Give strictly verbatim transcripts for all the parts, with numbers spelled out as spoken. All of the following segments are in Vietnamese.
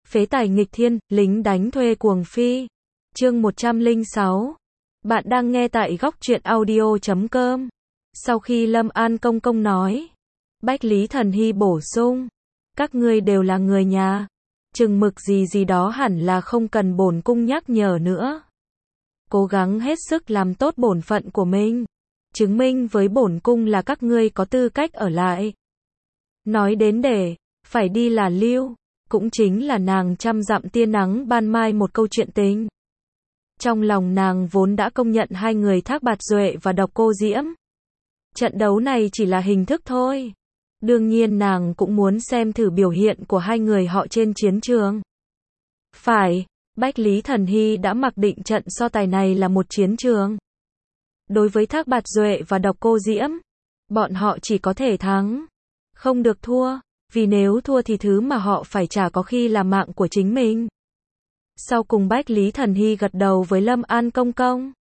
Phế tài nghịch thiên, lính đánh thuê cuồng phi. Chương một trăm lẻ sáu. Bạn đang nghe tại góc truyện audio chấm com. Sau khi Lâm An Công Công nói, Bách Lý Thần Hy bổ sung, các ngươi đều là người nhà, chừng mực gì gì đó hẳn là không cần bổn cung nhắc nhở nữa. Cố gắng hết sức làm tốt bổn phận của mình, chứng minh với bổn cung là các ngươi có tư cách ở lại. Nói đến để, phải đi là lưu, cũng chính là nàng trăm dặm tia nắng ban mai một câu chuyện tình. Trong lòng nàng vốn đã công nhận hai người Thác Bạt Duệ và Độc Cô Diễm. Trận đấu này chỉ là hình thức thôi. Đương nhiên nàng cũng muốn xem thử biểu hiện của hai người họ trên chiến trường. Phải, Bách Lý Thần Hy đã mặc định trận so tài này là một chiến trường. Đối với Thác Bạt Duệ và Độc Cô Diễm, bọn họ chỉ có thể thắng, không được thua, vì nếu thua thì thứ mà họ phải trả có khi là mạng của chính mình. Sau cùng Bách Lý Thần Hy gật đầu với Lâm An Công Công.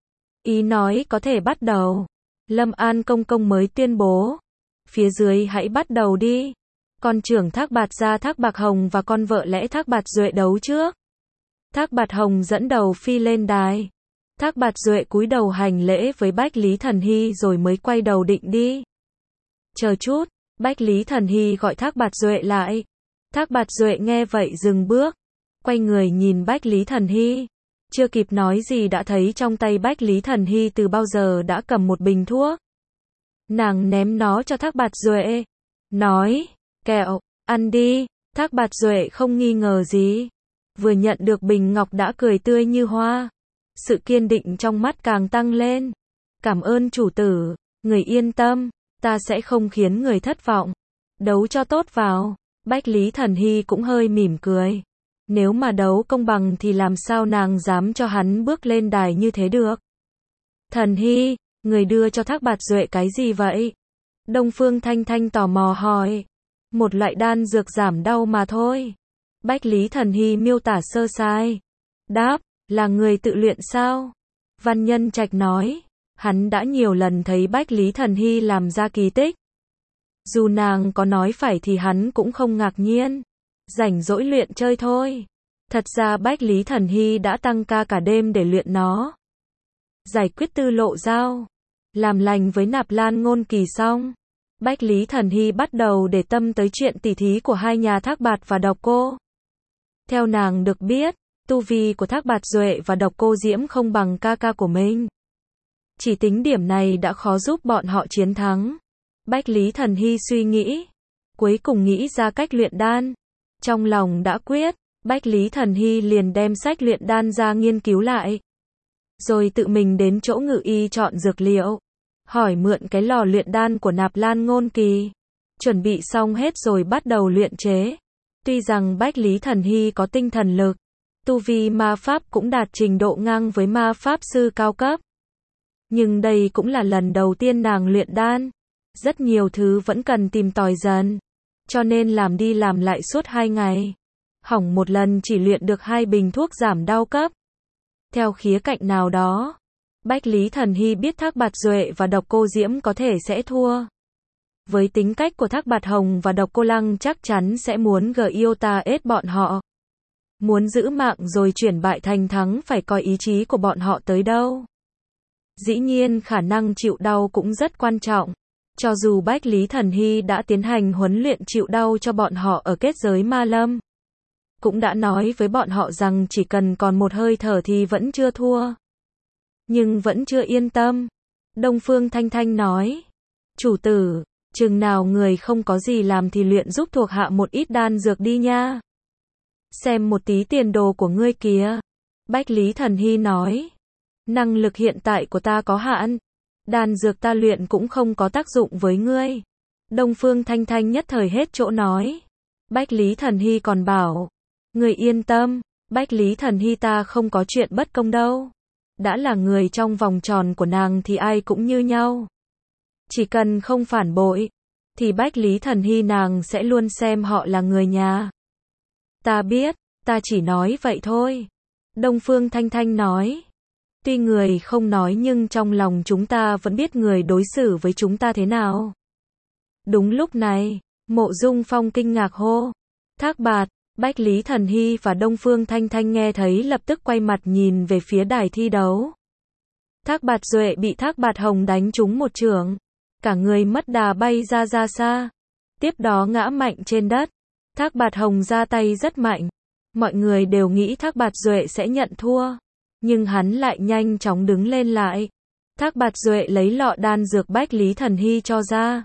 Ý nói có thể bắt đầu. Lâm An Công Công mới tuyên bố, phía dưới hãy bắt đầu đi. Con trưởng Thác Bạt gia Thác Bạt Hồng và con vợ lẽ Thác Bạt Duệ đấu trước. Thác Bạt Hồng dẫn đầu phi lên đài. Thác Bạt Duệ cúi đầu hành lễ với Bách Lý Thần Hy rồi mới quay đầu định đi. Chờ chút, Bách Lý Thần Hy gọi Thác Bạt Duệ lại. Thác Bạt Duệ nghe vậy dừng bước, quay người nhìn Bách Lý Thần Hy. Chưa kịp nói gì đã thấy trong tay Bách Lý Thần Hy từ bao giờ đã cầm một bình thuốc. Nàng ném nó cho Thác Bạt Duệ, nói, kẹo, ăn đi. Thác Bạt Duệ không nghi ngờ gì, vừa nhận được bình ngọc đã cười tươi như hoa. Sự kiên định trong mắt càng tăng lên. Cảm ơn chủ tử, người yên tâm, ta sẽ không khiến người thất vọng. Đấu cho tốt vào. Bách Lý Thần Hy cũng hơi mỉm cười. Nếu mà đấu công bằng thì làm sao nàng dám cho hắn bước lên đài như thế được. Thần Hy, người đưa cho Thác Bạt Duệ cái gì vậy? Đông Phương Thanh Thanh tò mò hỏi. Một loại đan dược giảm đau mà thôi. Bách Lý Thần Hy miêu tả sơ sài. Đáp, là người tự luyện sao? Văn Nhân Trạch nói, hắn đã nhiều lần thấy Bách Lý Thần Hy làm ra kỳ tích. Dù nàng có nói phải thì hắn cũng không ngạc nhiên. Rảnh rỗi luyện chơi thôi. Thật ra Bách Lý Thần Hy đã tăng ca cả đêm để luyện nó. Giải quyết Tư Lộ Giao, làm lành với Nạp Lan Ngôn Kỳ xong, Bách Lý Thần Hy bắt đầu để tâm tới chuyện tỉ thí của hai nhà Thác Bạt và Độc Cô. Theo nàng được biết, tu vi của Thác Bạt Duệ và Độc Cô Diễm không bằng ca ca của mình. Chỉ tính điểm này đã khó giúp bọn họ chiến thắng. Bách Lý Thần Hy suy nghĩ, cuối cùng nghĩ ra cách luyện đan. Trong lòng đã quyết, Bách Lý Thần Hy liền đem sách luyện đan ra nghiên cứu lại. Rồi tự mình đến chỗ Ngự Y chọn dược liệu, hỏi mượn cái lò luyện đan của Nạp Lan Ngôn Kỳ. Chuẩn bị xong hết rồi bắt đầu luyện chế. Tuy rằng Bách Lý Thần Hy có tinh thần lực, tu vi ma pháp cũng đạt trình độ ngang với ma pháp sư cao cấp. Nhưng đây cũng là lần đầu tiên nàng luyện đan. Rất nhiều thứ vẫn cần tìm tòi dần. Cho nên làm đi làm lại suốt hai ngày. Hỏng một lần chỉ luyện được hai bình thuốc giảm đau cấp. Theo khía cạnh nào đó, Bách Lý Thần Hy biết Thác Bạt Duệ và Độc Cô Diễm có thể sẽ thua. Với tính cách của Thác Bạt Hồng và Độc Cô Lăng chắc chắn sẽ muốn gờ yêu ta ết bọn họ. Muốn giữ mạng rồi chuyển bại thành thắng phải coi ý chí của bọn họ tới đâu. Dĩ nhiên khả năng chịu đau cũng rất quan trọng. Cho dù Bách Lý Thần Hy đã tiến hành huấn luyện chịu đau cho bọn họ ở kết giới Ma Lâm, cũng đã nói với bọn họ rằng chỉ cần còn một hơi thở thì vẫn chưa thua. Nhưng vẫn chưa yên tâm. Đông Phương Thanh Thanh nói, chủ tử, chừng nào người không có gì làm thì luyện giúp thuộc hạ một ít đan dược đi nha. Xem một tí tiền đồ của ngươi kìa. Bách Lý Thần Hy nói, năng lực hiện tại của ta có hạn. Đan dược ta luyện cũng không có tác dụng với ngươi. Đông Phương Thanh Thanh nhất thời hết chỗ nói. Bách Lý Thần Hy còn bảo, người yên tâm, Bách Lý Thần Hy ta không có chuyện bất công đâu. Đã là người trong vòng tròn của nàng thì ai cũng như nhau. Chỉ cần không phản bội, thì Bách Lý Thần Hy nàng sẽ luôn xem họ là người nhà. Ta biết, ta chỉ nói vậy thôi. Đông Phương Thanh Thanh nói. Tuy người không nói nhưng trong lòng chúng ta vẫn biết người đối xử với chúng ta thế nào. Đúng lúc này, Mộ Dung Phong kinh ngạc hô. Thác Bạt, Bách Lý Thần Hy và Đông Phương Thanh Thanh nghe thấy lập tức quay mặt nhìn về phía đài thi đấu. Thác Bạt Duệ bị Thác Bạt Hồng đánh trúng một chưởng, cả người mất đà bay ra ra xa, tiếp đó ngã mạnh trên đất. Thác Bạt Hồng ra tay rất mạnh, mọi người đều nghĩ Thác Bạt Duệ sẽ nhận thua, nhưng hắn lại nhanh chóng đứng lên lại. Thác Bạt Duệ lấy lọ đan dược Bách Lý Thần Hy cho ra,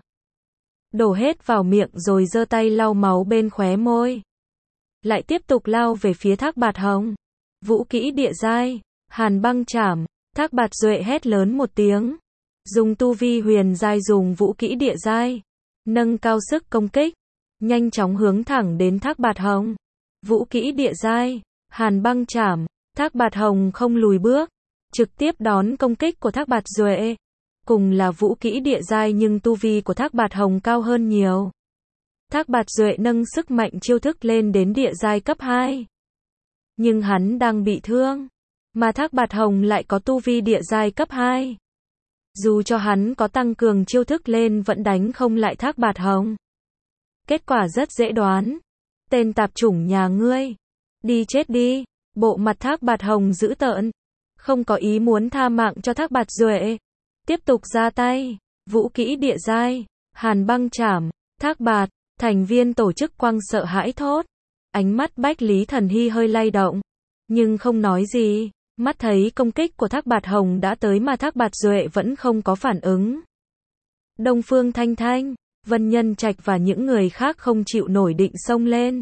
đổ hết vào miệng rồi giơ tay lau máu bên khóe môi, lại tiếp tục lao về phía Thác Bạt Hồng. Vũ kỹ địa giai, Hàn Băng Chảm. Thác Bạt Duệ hét lớn một tiếng, dùng tu vi huyền giai dùng vũ kỹ địa giai, nâng cao sức công kích, nhanh chóng hướng thẳng đến Thác Bạt Hồng. Vũ kỹ địa giai, Hàn Băng Chảm. Thác Bạt Hồng không lùi bước, trực tiếp đón công kích của Thác Bạt Duệ. Cùng là vũ kỹ địa giai nhưng tu vi của Thác Bạt Hồng cao hơn nhiều. Thác Bạt Duệ nâng sức mạnh chiêu thức lên đến địa giai cấp hai. Nhưng hắn đang bị thương, mà Thác Bạt Hồng lại có tu vi địa giai cấp hai. Dù cho hắn có tăng cường chiêu thức lên vẫn đánh không lại Thác Bạt Hồng. Kết quả rất dễ đoán. Tên tạp chủng nhà ngươi, đi chết đi. Bộ mặt Thác Bạt Hồng dữ tợn, không có ý muốn tha mạng cho Thác Bạt Duệ. Tiếp tục ra tay, vũ kỹ địa giai, Hàn Băng Chảm. Thác Bạt, thành viên tổ chức Quang sợ hãi thốt. Ánh mắt Bách Lý Thần Hy hơi lay động, nhưng không nói gì. Mắt thấy công kích của Thác Bạt Hồng đã tới mà Thác Bạt Duệ vẫn không có phản ứng. Đông Phương Thanh Thanh, Vân Nhân Trạch và những người khác không chịu nổi định xông lên.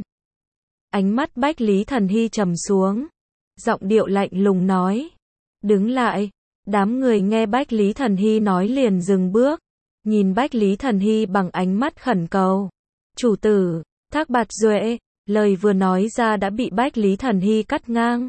Ánh mắt Bách Lý Thần Hy trầm xuống, giọng điệu lạnh lùng nói, đứng lại. Đám người nghe Bách Lý Thần Hy nói liền dừng bước, nhìn Bách Lý Thần Hy bằng ánh mắt khẩn cầu. Chủ tử, Thác Bạt Duệ, lời vừa nói ra đã bị Bách Lý Thần Hy cắt ngang.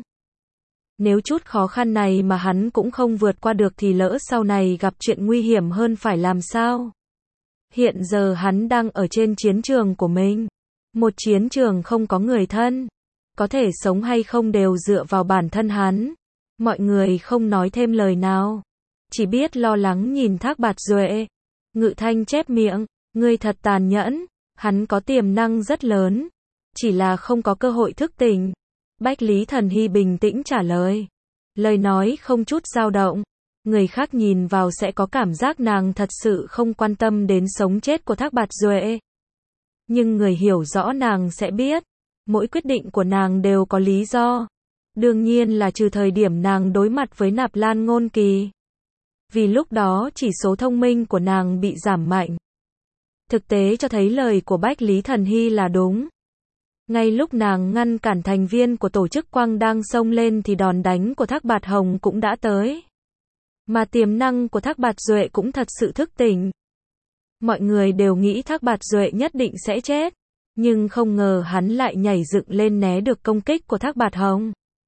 Nếu chút khó khăn này mà hắn cũng không vượt qua được thì lỡ sau này gặp chuyện nguy hiểm hơn phải làm sao? Hiện giờ hắn đang ở trên chiến trường của mình. Một chiến trường không có người thân. Có thể sống hay không đều dựa vào bản thân hắn. Mọi người không nói thêm lời nào, chỉ biết lo lắng nhìn Thác Bạt Duệ. Ngự Thanh chép miệng, ngươi thật tàn nhẫn, hắn có tiềm năng rất lớn, chỉ là không có cơ hội thức tỉnh. Bách Lý Thần Hy bình tĩnh trả lời, lời nói không chút dao động. Người khác nhìn vào sẽ có cảm giác nàng thật sự không quan tâm đến sống chết của Thác Bạt Duệ. Nhưng người hiểu rõ nàng sẽ biết, mỗi quyết định của nàng đều có lý do. Đương nhiên là trừ thời điểm nàng đối mặt với Nạp Lan Ngôn Kỳ. Vì lúc đó chỉ số thông minh của nàng bị giảm mạnh. Thực tế cho thấy lời của Bách Lý Thần Hy là đúng. Ngay lúc nàng ngăn cản thành viên của tổ chức Quang đang xông lên thì đòn đánh của Thác Bạt Hồng cũng đã tới. Mà tiềm năng của Thác Bạt Duệ cũng thật sự thức tỉnh. Mọi người đều nghĩ Thác Bạt Duệ nhất định sẽ chết, nhưng không ngờ hắn lại nhảy dựng lên né được công kích của Thác Bạt Hồng.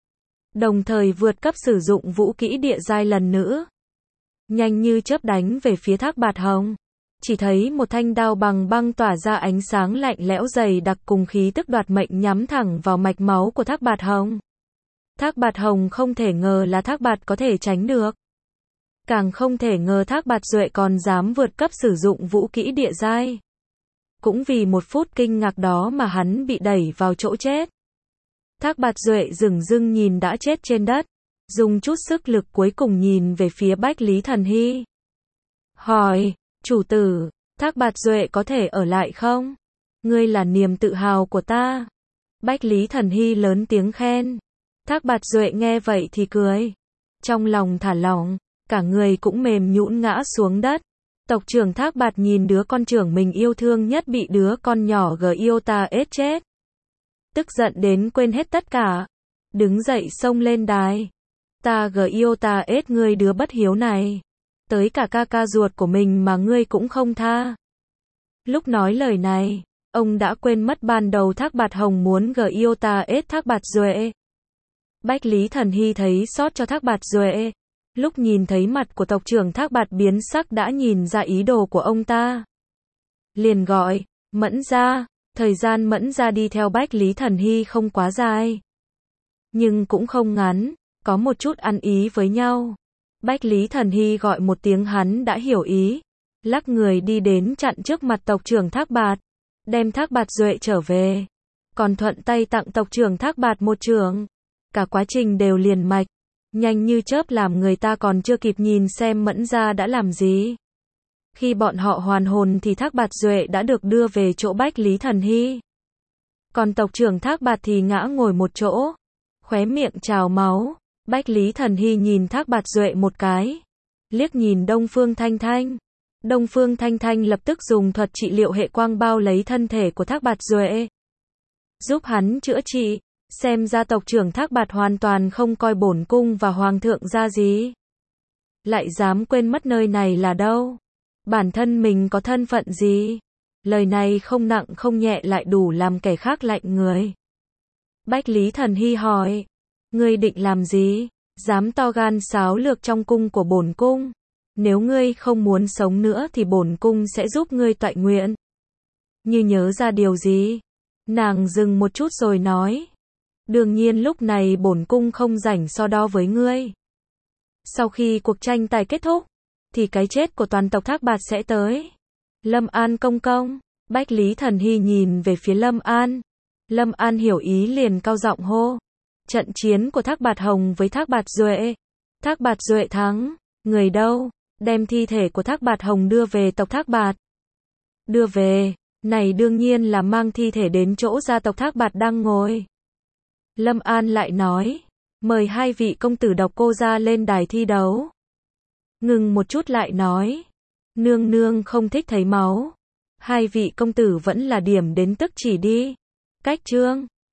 Đồng thời vượt cấp sử dụng vũ kỹ địa giai lần nữa. Nhanh như chớp đánh về phía Thác Bạt Hồng. Chỉ thấy một thanh đao bằng băng tỏa ra ánh sáng lạnh lẽo dày đặc cùng khí tức đoạt mệnh nhắm thẳng vào mạch máu của Thác Bạt Hồng. Thác Bạt Hồng không thể ngờ là Thác Bạt có thể tránh được. Càng không thể ngờ Thác Bạt Duệ còn dám vượt cấp sử dụng vũ kỹ địa giai. Cũng vì một phút kinh ngạc đó mà hắn bị đẩy vào chỗ chết. Thác Bạt Duệ dửng dưng nhìn đã chết trên đất, dùng chút sức lực cuối cùng nhìn về phía Bách Lý Thần Hy. Hỏi, chủ tử, Thác Bạt Duệ có thể ở lại không? Ngươi là niềm tự hào của ta. Bách Lý Thần Hy lớn tiếng khen. Thác Bạt Duệ nghe vậy thì cười. Trong lòng thả lỏng, cả người cũng mềm nhũn ngã xuống đất. Tộc trưởng Thác Bạt nhìn đứa con trưởng mình yêu thương nhất bị đứa con nhỏ Giota ết chết. Tức giận đến quên hết tất cả. Đứng dậy xông lên đài. Ta Giota ết ngươi đứa bất hiếu này. Tới cả ca ca ruột của mình mà ngươi cũng không tha. Lúc nói lời này, ông đã quên mất ban đầu Thác Bạt Hồng muốn Giota ết Thác Bạt Duệ. Bách Lý Thần Hy thấy xót cho Thác Bạt Duệ. Lúc nhìn thấy mặt của tộc trưởng Thác Bạt biến sắc đã nhìn ra ý đồ của ông ta. Liền gọi, Mẫn Gia. Thời gian Mẫn Gia đi theo Bách Lý Thần Hy không quá dài, nhưng cũng không ngắn, có một chút ăn ý với nhau. Bách Lý Thần Hy gọi một tiếng hắn đã hiểu ý, lắc người đi đến chặn trước mặt tộc trưởng Thác Bạt, đem Thác Bạt Duệ trở về. còn thuận tay tặng tộc trưởng Thác Bạt một chưởng. Cả quá trình đều liền mạch, nhanh như chớp làm người ta còn chưa kịp nhìn xem Mẫn gia đã làm gì. Khi bọn họ hoàn hồn thì Thác Bạt Duệ đã được đưa về chỗ Bách Lý Thần Hy. Còn tộc trưởng Thác Bạt thì ngã ngồi một chỗ, khóe miệng trào máu. Bách Lý Thần Hy nhìn Thác Bạt Duệ một cái, liếc nhìn Đông Phương Thanh Thanh. Đông Phương Thanh Thanh lập tức dùng thuật trị liệu hệ quang bao lấy thân thể của Thác Bạt Duệ, giúp hắn chữa trị. Xem ra tộc trưởng Thác Bạt hoàn toàn không coi bổn cung và hoàng thượng ra gì, lại dám quên mất nơi này là đâu, bản thân mình có thân phận gì. Lời này không nặng không nhẹ lại đủ làm kẻ khác lạnh người. Bách Lý Thần Hy hỏi, ngươi định làm gì? Dám to gan xáo lược trong cung của bổn cung. Nếu ngươi không muốn sống nữa thì bổn cung sẽ giúp ngươi toại nguyện. Như nhớ ra điều gì, nàng dừng một chút rồi nói, đương nhiên lúc này bổn cung không rảnh so đo với ngươi. Sau khi cuộc tranh tài kết thúc, thì cái chết của toàn tộc Thác Bạt sẽ tới. Lâm An công công. Bách Lý Thần Hy nhìn về phía Lâm An. Lâm An hiểu ý liền cao giọng hô, trận chiến của Thác Bạt Hồng với Thác Bạt Duệ. Thác Bạt Duệ thắng. Người đâu? Đem thi thể của Thác Bạt Hồng đưa về tộc Thác Bạt. Đưa về, này đương nhiên là mang thi thể đến chỗ gia tộc Thác Bạt đang ngồi. Lâm An lại nói, mời hai vị công tử Độc Cô gia lên đài thi đấu. Ngừng một chút lại nói, nương nương không thích thấy máu. Hai vị công tử vẫn là điểm đến tức chỉ đi. Cách chương